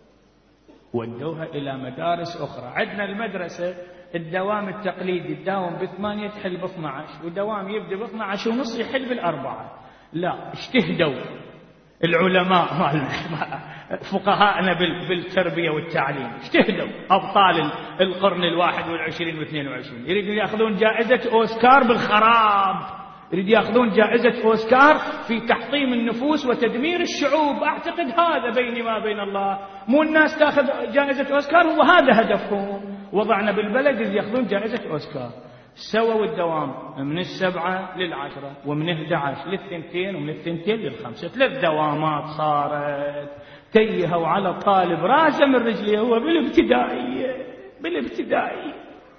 ودوها إلى مدارس أخرى. عندنا المدرسة الدوام التقليدي تداوم بثمانية تحل باثنى عشر، ودوام يبدأ باثنى عشر ونص يحل بالأربعة. لا، اجتهدوا العلماء فقهاءنا بالتربية والتعليم، اجتهدوا أبطال القرن الواحد والعشرين واثنين وعشرين، يريدون يأخذون جائزة أوسكار بالخراب، يريد يأخذون جائزة أوسكار في تحطيم النفوس وتدمير الشعوب. أعتقد هذا بيني ما بين الله، مو الناس تأخذ جائزة أوسكار، هو هذا هدفهم. وضعنا بالبلد اللي يأخذون جائزة أوسكار. سووا الدوام من السبعة للعشرة، ومن احدى عشر للثنتين، ومن الثنتين للخمسة. ثلاث دوامات صارت. تيهوا على الطالب راسه من رجليه. هو بالابتدائية بالابتدائية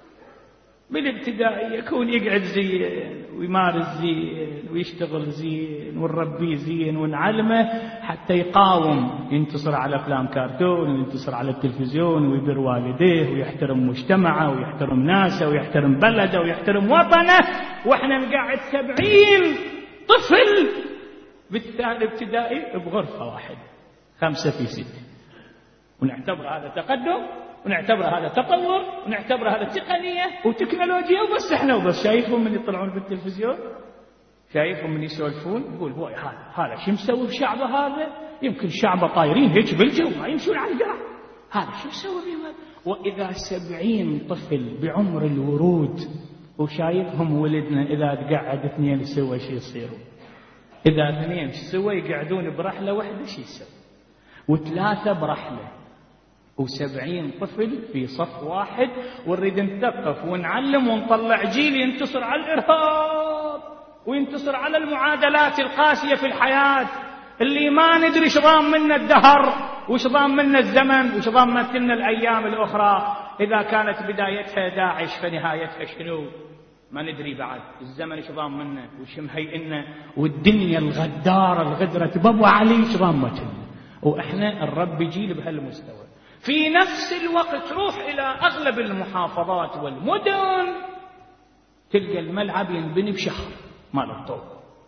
بالابتدائية يكون يقعد زين ويمارس زين ويشتغل زين ونربيه زين ونعلمه حتى يقاوم، ينتصر على أفلام كرتون وينتصر على التلفزيون ويبر والديه ويحترم مجتمعه ويحترم ناسه ويحترم بلده ويحترم وطنه. وإحنا نقعد سبعين طفل بالثاني ابتدائي بغرفة واحدة، خمسة في ستة، ونعتبر هذا تقدم. ونعتبر هذا تطور ونعتبر هذا تقنية وتكنولوجيا وبس. احنا وبس شايفهم من يطلعون بالتلفزيون، شايفهم من يسولفون، يقول هو هذا هذا شو مسوي بشعبه؟ هذا يمكن شعبه طايرين هيك بالجو ما يمشون على القرع، هذا شو مسوي بهم؟ وإذا سبعين طفل بعمر الورود وشايفهم ولدنا إذا تقعد اثنين سوا شي يصيروا، إذا اثنين سوا يقعدون برحلة واحدة شي يسوي، وثلاثة برحلة، وسبعين طفل في صف واحد، ونريد نثقف ونعلم ونطلع جيل ينتصر على الإرهاب وينتصر على المعادلات القاسية في الحياة اللي ما ندري ايش ضام منا الدهر وش ضام منا الزمن وش ضام منا الأيام الأخرى. إذا كانت بدايتها داعش فنهايتها شنو ما ندري بعد. الزمن ايش ضام منا وش مهيئنا، والدنيا الغدارة الغدرة بابو علي ايش ضامتنا، وإحنا الرب يجيل بهالمستوى. في نفس الوقت روح إلى أغلب المحافظات والمدن تلقى الملعب ينبني بشهر مال الطوب،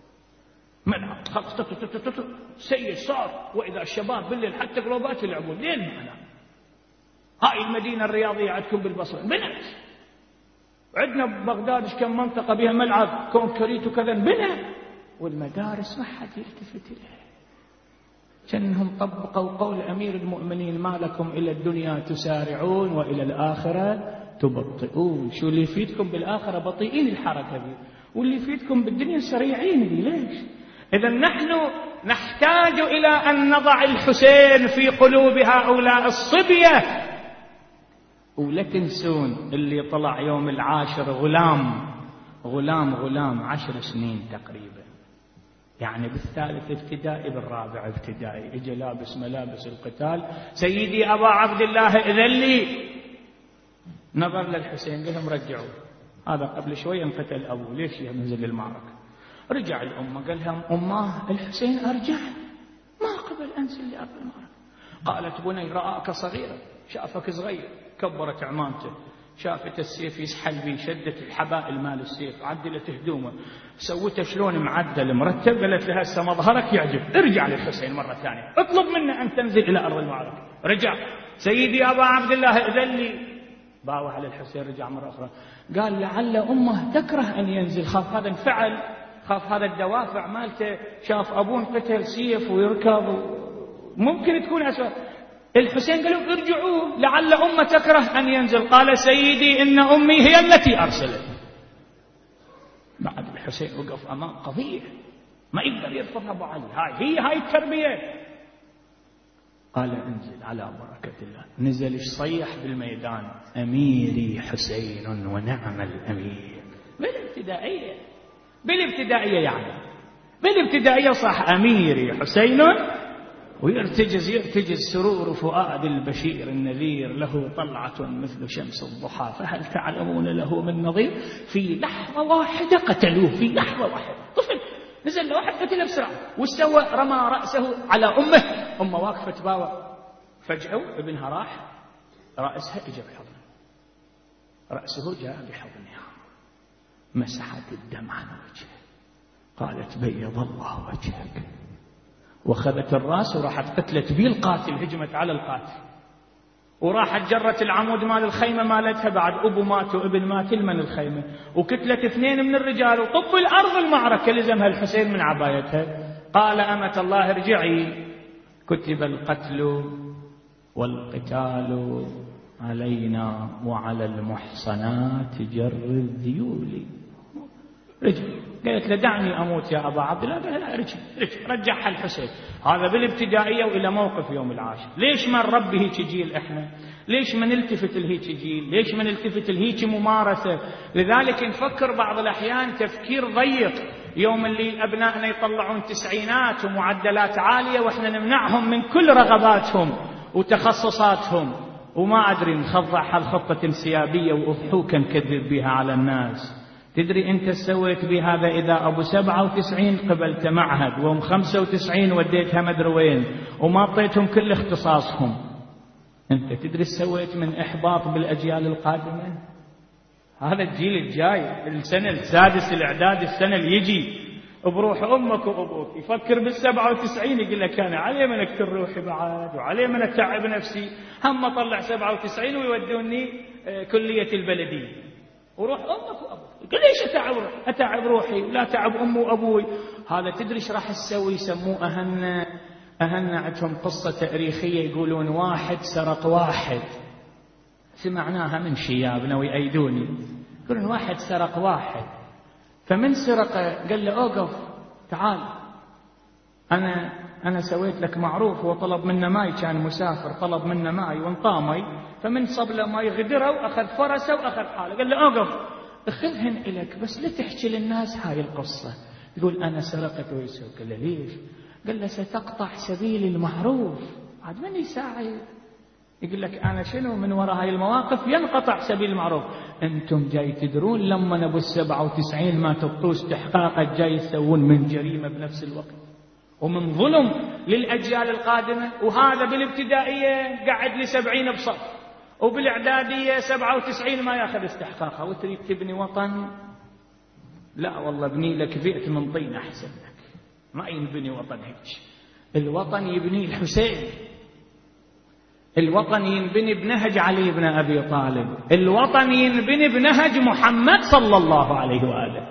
ملعب خلاص سيء صار، وإذا الشباب بالليل حتى جروبات يلعبون لين معنا. هاي المدينة الرياضية عندكم بالبصرة بنت، وعندنا ببغداد كم منطقة بها ملعب كونكريت وكذا بنت، والمدارس ما حد يلتفت إليها. كأنهم طبقوا قول أمير المؤمنين ما لكم إلى الدنيا تسارعون وإلى الآخرة تبطئون. شو اللي يفيدكم بالآخرة؟ بطيئين الحركة دي، واللي يفيدكم بالدنيا سريعين دي. ليش؟ إذا نحن نحتاج إلى أن نضع الحسين في قلوب هؤلاء الصبية. ولا تنسون اللي طلع يوم العاشر غلام غلام غلام عشر سنين تقريبا، يعني بالثالث ابتدائي بالرابع ابتدائي، اجى لابس ملابس القتال. سيدي أبا عبد الله إذن لي، نظر للحسين قال لهم رجعوا. هذا قبل شوية انقتل أبوه، ليش ينزل للمعركة؟ رجع الأمة قال لهم أماه الحسين أرجع، ما قبل أنزل لأرض المعركة. قالت بني رآك صغيرا، شافك صغير، كبرت عمامته، شافت السيف يسحل بي، شدت الحبائل مال السيف، عدلت هدومه، سوته شلون معدل مرتب. قالت لها هسه مظهرك يعجب، ارجع للحسين مرة ثانية، اطلب منه أن تنزل إلى أرض المعركة. رجع سيدي أبا عبد الله إذن لي، باوع على الحسين، رجع مرة أخرى قال لعل أمه تكره أن ينزل، خاف هذا انفعل، خاف هذا الدوافع مالته، شاف أبوه قتل سيف ويركض ممكن تكون أسوأ. الحسين قالوا ارجعوا لعل أمه تكره أن ينزل. قال سيدي إن أمي هي التي أرسلت. بعد الحسين وقف أمام قضية ما يقدر يرفضها أبو علي، هاي هي هاي التربية. قال انزل على بركة الله. نزل صيح بالميدان أميري حسين ونعم الأمير. بالابتدائية بالابتدائية يعني بالابتدائية صح أميري حسين، ويرتجز يرتجز سرور فؤاد البشير النذير، له طلعة مثل شمس الضحى فهل تعلمون له من نظير. في لحظة واحدة قتلوه، في لحظة واحدة طفل نزل له واحد قتله بسرعة، واستوى رمى رأسه على أمه، أمه واقفة تباوع. فجأة ابنها راح، رأسها اجى بحضنه، رأسه جاء بحضنها، مسحت الدم عن وجهه، قالت بيض الله وجهك، وخذت الرأس وراحت قتلت بيه القاتل، هجمت على القاتل، وراحت جرت العمود مال الخيمة مالتها، بعد أبو مات وابن مات من الخيمة، وكتلت اثنين من الرجال، وطب الأرض المعركة لزمها الحسين من عبايتها. قال أمة الله ارجعي، كتب القتل والقتال علينا وعلى المحصنات جر الذيول. رجع قالت له دعني أموت يا أبا عبد الله. قال لا رجع رجع رجعها الحسين. هذا بالابتدائية وإلى موقف يوم العاشر. ليش ما نربي هيك جيل إحنا؟ ليش ما نلتفت لهيك جيل؟ ليش ما نلتفت لهيك ممارسة؟ لذلك نفكر بعض الأحيان تفكير ضيق، يوم اللي أبنائنا يطلعون تسعينات ومعدلات عالية وإحنا نمنعهم من كل رغباتهم وتخصصاتهم، وما أدري نخضع هالخطة انسيابية وأضحوكا نكذب بها على الناس. تدري أنت سويت بهذا إذا أبو سبعة وتسعين قبلت معهد، وهم خمسة وتسعين وديتها مدري وين، وما أعطيتهم كل اختصاصهم، أنت تدري سويت من إحباط بالأجيال القادمة. هذا الجيل الجاي السنة السادس الإعداد السنة اللي يجي بروح أمك وأبوك، يفكر بالسبعة وتسعين يقول لك أنا علي من أكتر روحي بعد وعلي من أتعب نفسي، هم أطلع سبعة وتسعين ويودوني كلية البلدية، وروح أمك وأبوك. يقول ليش أتعب أتعب روحي ولا تعب أمي وأبوي؟ هذا تدري ايش راح تسوي؟ يسموه أهن أهن عندهم قصة تاريخية، يقولون واحد سرق واحد، سمعناها من شيابنا ويأيدوني، يقولون واحد سرق واحد، فمن سرقه قال له أوقف تعال أنا أنا سويت لك معروف، وطلب منه ماي، كان مسافر طلب منه ماي وانطامي، فمن صب له ماي غدره وأخذ فرسه وأخذ حاله، قال له أوقف أخذهن إليك بس لا تحكي للناس هاي القصة. يقول أنا سرقت ويسوق. قال له ليش؟ قال له ستقطع سبيل المعروف، عاد من يساعد؟ يقول لك أنا شنو من وراء هاي المواقف ينقطع سبيل المعروف. أنتم جاي تدرون لما نبو السبعة وتسعين ما تبطوا استحقاقا جاي يسوون من جريمة بنفس الوقت ومن ظلم للأجيال القادمة. وهذا بالابتدائية قاعد لسبعين بصف، وبالإعدادية سبعة وتسعين ما يأخذ استحقاقها، وتريد تبني وطن؟ لا والله ابني لك بيت من طين أحسن لك، ما ينبني وطن هيك. الوطن يبني الحسين، الوطن ينبني بنهج علي بن أبي طالب، الوطن ينبني بنهج محمد صلى الله عليه وآله.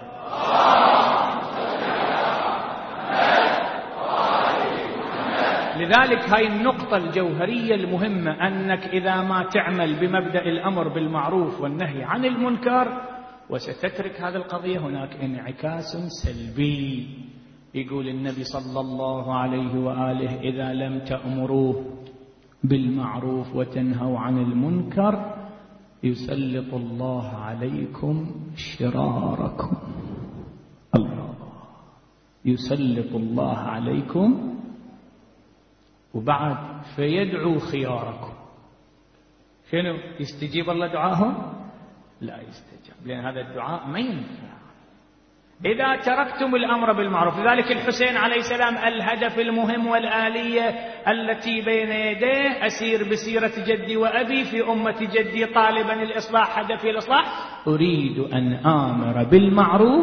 لذلك هاي النقطة الجوهرية المهمة، أنك إذا ما تعمل بمبدأ الأمر بالمعروف والنهي عن المنكر وستترك هذه القضية، هناك انعكاس سلبي. يقول النبي صلى الله عليه وآله إذا لم تأمروه بالمعروف وتنهوا عن المنكر يسلط الله عليكم شراركم. الله يسلط الله عليكم، وبعد فيدعو خياركم. شنو يستجيب الله دعاهم؟ لا يستجاب، لأن هذا الدعاء ما ينفع إذا تركتم الأمر بالمعروف. لذلك الحسين عليه السلام الهدف المهم والآلية التي بين يديه أسير بسيرة جدي وأبي في أمة جدي طالبا الإصلاح، هدفي الإصلاح، أريد أن آمر بالمعروف.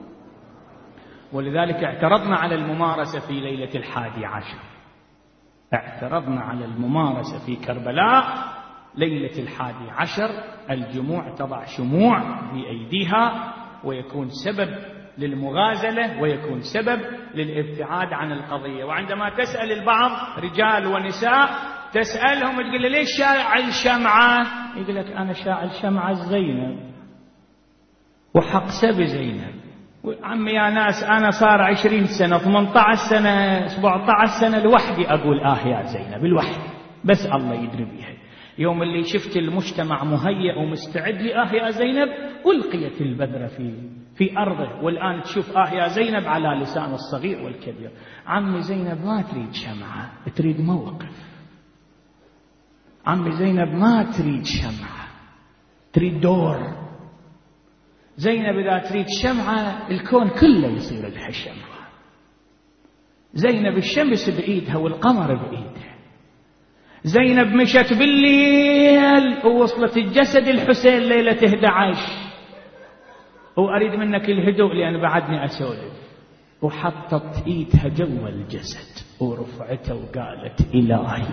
ولذلك اعترضنا على الممارسة في ليلة الحادي عشر، اعترضنا على الممارسة في كربلاء ليلة الحادي عشر، الجموع تضع شموع بأيديها ويكون سبب للمغازلة ويكون سبب للابتعاد عن القضية. وعندما تسأل البعض رجال ونساء تسألهم تقول له ليش شاعل الشمعة؟ يقول لك أنا شاعل شمعة زينب وحق سب زينب. عمي يا ناس أنا صار عشرين سنة ثمانية عشر سنة سبعة عشر سنة لوحدي أقول آه يا زينب لوحدي، بس الله يدري بيها. يوم اللي شفت المجتمع مهيئ ومستعد لآه يا زينب ألقيت البذرة في في أرضه، والآن تشوف آه يا زينب على لسان الصغير والكبير. عمي زينب ما تريد شمعة، تريد موقف. عمي زينب ما تريد شمعة، تريد دور. زينب إذا تريد شمعة الكون كله يصير لها شمعة. زينب الشمس بإيدها والقمر بإيدها. زينب مشت بالليل ووصلت الجسد الحسين ليلة إحدى عشر، وأريد منك الهدوء لأن بعدني أسولف. وحطت إيدها جوا الجسد ورفعته وقالت إلهي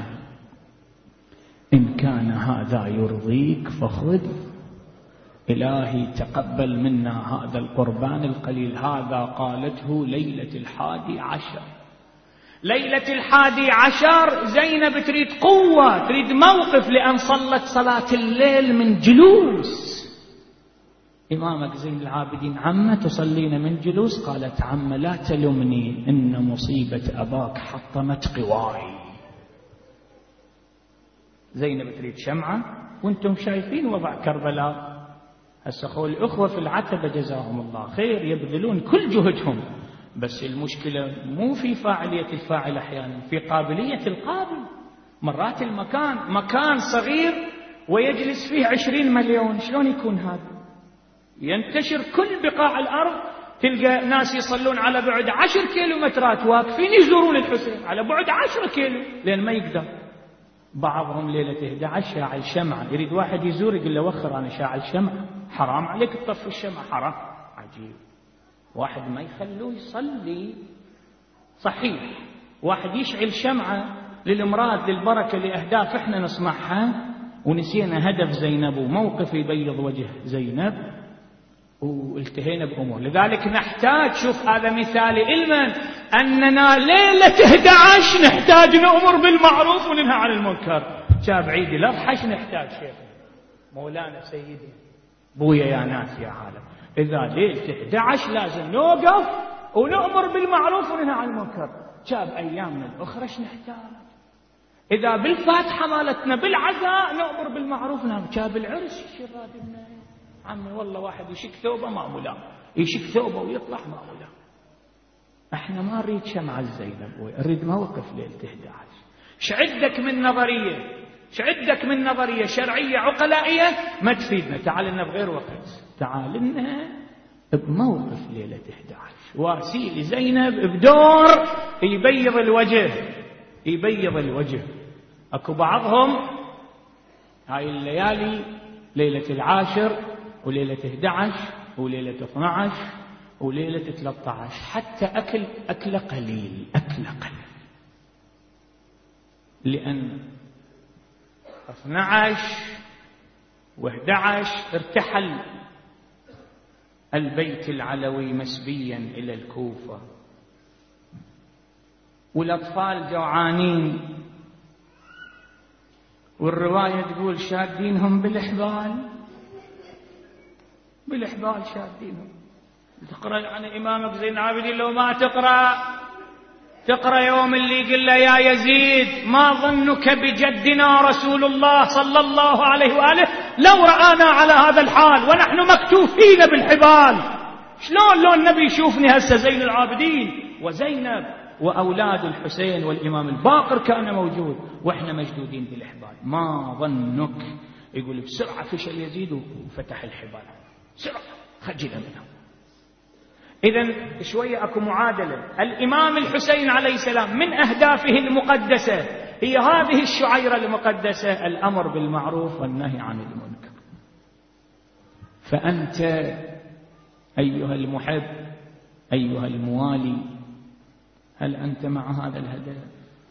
إن كان هذا يرضيك فخذ، إلهي تقبل منا هذا القربان القليل. هذا قالته ليلة الحادي عشر. ليلة الحادي عشر زينب تريد قوة، تريد موقف، لأن صلت صلاة الليل من جلوس. إمامك زين العابدين عمة تصلين من جلوس؟ قالت عمة لا تلمني إن مصيبة أباك حطمت قواي. زينب تريد شمعة، وانتم شايفين وضع كربلاء. هسه أخوة الأخوة في العتبة جزاهم الله خير يبذلون كل جهدهم، بس المشكلة مو في فاعلية الفاعل، أحيانا في قابلية القابل. مرات المكان مكان صغير ويجلس فيه عشرين مليون، شلون يكون هذا؟ ينتشر كل بقاع الأرض، تلقى ناس يصلون على بعد عشر كيلومترات واقفين يزورون الحسين على بعد عشر كيلو لأن ما يقدر. بعضهم ليلة إحدى عشر شاعل شمعة، يريد واحد يزور يقول له وخر أنا شاعل شمعة، حرام عليك تطفي الشمعة، حرام. عجيب. واحد ما يخلوه يصلي صحيح، واحد يشعل شمعة للمراد للبركة لأهداف احنا نسمعها ونسينا هدف زينب وموقف يبيض وجه زينب والتهينا بأمور. لذلك نحتاج، شوف هذا مثالي علما أننا ليلة إحدى عشر نحتاج نأمر بالمعروف وننهى عن المنكر. شاب عيد الأضحى نحتاج شيخ مولانا سيدي بويا يا ناس يا عالم، إذا ليلة إحدى عشر لازم نوقف ونأمر بالمعروف وننهى عن المنكر. شاب أيامنا الأخرى نحتاج إذا بالفاتحة مالتنا بالعزاء نأمر بالمعروف وننهى. شاب العرس شراد ابنه عمي والله واحد يشك ثوبه ما ملام، يشك ثوبه ويطلع ما ملام. احنا ما نريد شمعة الزينب، نريد موقف ليلة إحدى عشر. شعدك من نظرية، شعدك من نظرية شرعية عقلائية ما تفيدنا. تعال لنا بغير وقت، تعال لنا بموقف ليلة إحدى عشر. واسيل زينب بدور يبيض الوجه، يبيض الوجه. اكو بعضهم هاي الليالي ليلة العاشر وليلة إحدى عشر وليلة اثني عشر وليلة ثلاثة عشر حتى أكل أكل قليل، أكل قليل، لأن اثني عشر وإحدى عشر ارتحل البيت العلوي مسبيا إلى الكوفة، والأطفال جوعانين، والرواية تقول شادينهم بالإحبال، بالإحبال شادينهم. تقرأ عن إمامك زين العابدين لو ما تقرأ، تقرأ يوم اللي يقول له يا يزيد ما ظنك بجدنا رسول الله صلى الله عليه وآله لو رآنا على هذا الحال ونحن مكتوفين بالحبال. شلون لو النبي يشوفني هسه زين العابدين وزينب وأولاد الحسين والإمام الباقر كان موجود وإحنا مشدودين بالإحبال، ما ظنك؟ يقول بسرعة فشل يزيد وفتح الحبال بسرعة خجل منهم. إذن شوية أكو معادلة. الإمام الحسين عليه السلام من أهدافه المقدسة هي هذه الشعيرة المقدسة، الأمر بالمعروف والنهي عن المنكر. فأنت أيها المحب، أيها الموالي، هل أنت مع هذا الهدف؟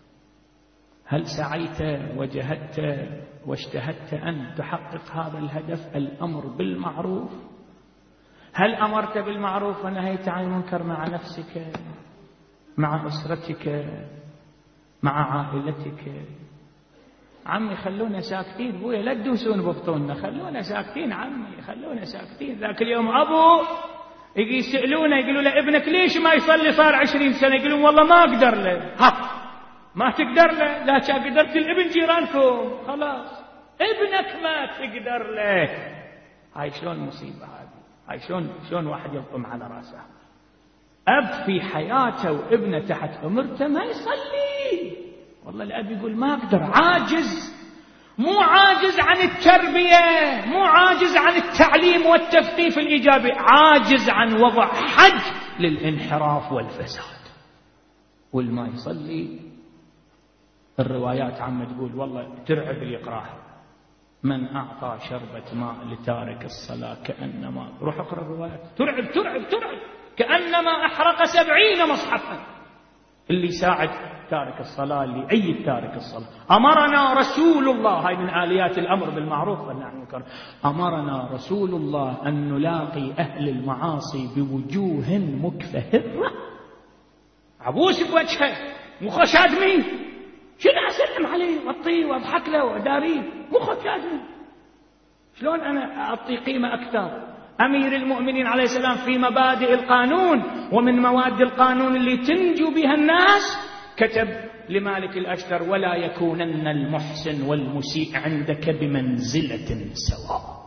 هل سعيت وجهدت واجتهدت أن تحقق هذا الهدف، الأمر بالمعروف؟ هل أمرت بالمعروف ونهيت عن المنكر مع نفسك، مع أسرتك، مع عائلتك؟ عمي خلونا ساكتين، بويا لا تدوسون ببطوننا، خلونا ساكتين عمي، خلونا ساكتين. ذاك اليوم أبو يجي يسألونه يقولوا له ابنك ليش ما يصلي صار عشرين سنة؟ يقولون والله ما أقدر له. ها ما تقدر له؟ لا قدرت الابن جيرانكم خلاص، ابنك ما تقدر له. هاي شلون مصيبة هذه؟ هاي شلون شلون واحد يلطم على راسه؟ أب في حياته وابنه تحت أمرته ما يصلي، والله الأب يقول ما أقدر، عاجز، مو عاجز عن التربية، مو عاجز عن التعليم والتثقيف الإيجابي، عاجز عن وضع حد للانحراف والفساد. والما يصلي الروايات عم تقول والله ترعب اللي يقراها، من أعطى شربة ماء لتارك الصلاة كأنما، روح اقرأ الروايات، ترعب ترعب ترعب، كأنما أحرق سبعين مصحفا. اللي يساعد تارك الصلاة، اللي أي تارك الصلاة. أمرنا رسول الله، هاي من آليات الأمر بالمعروف والنهي عن المنكر، أمرنا رسول الله أن نلاقي أهل المعاصي بوجوه مكفهرة، عبوس بوجهه، مخه شادمين، شنو أسلم عليه وأطيه وأضحك له وأداريه، مخه شادمين. شلون أنا أعطي قيمة أكثر؟ أمير المؤمنين عليه السلام في مبادئ القانون ومن مواد القانون اللي تنجو بها الناس كتب لمالك الأشتر ولا يكونن المحسن والمسيء عندك بمنزلة سواء.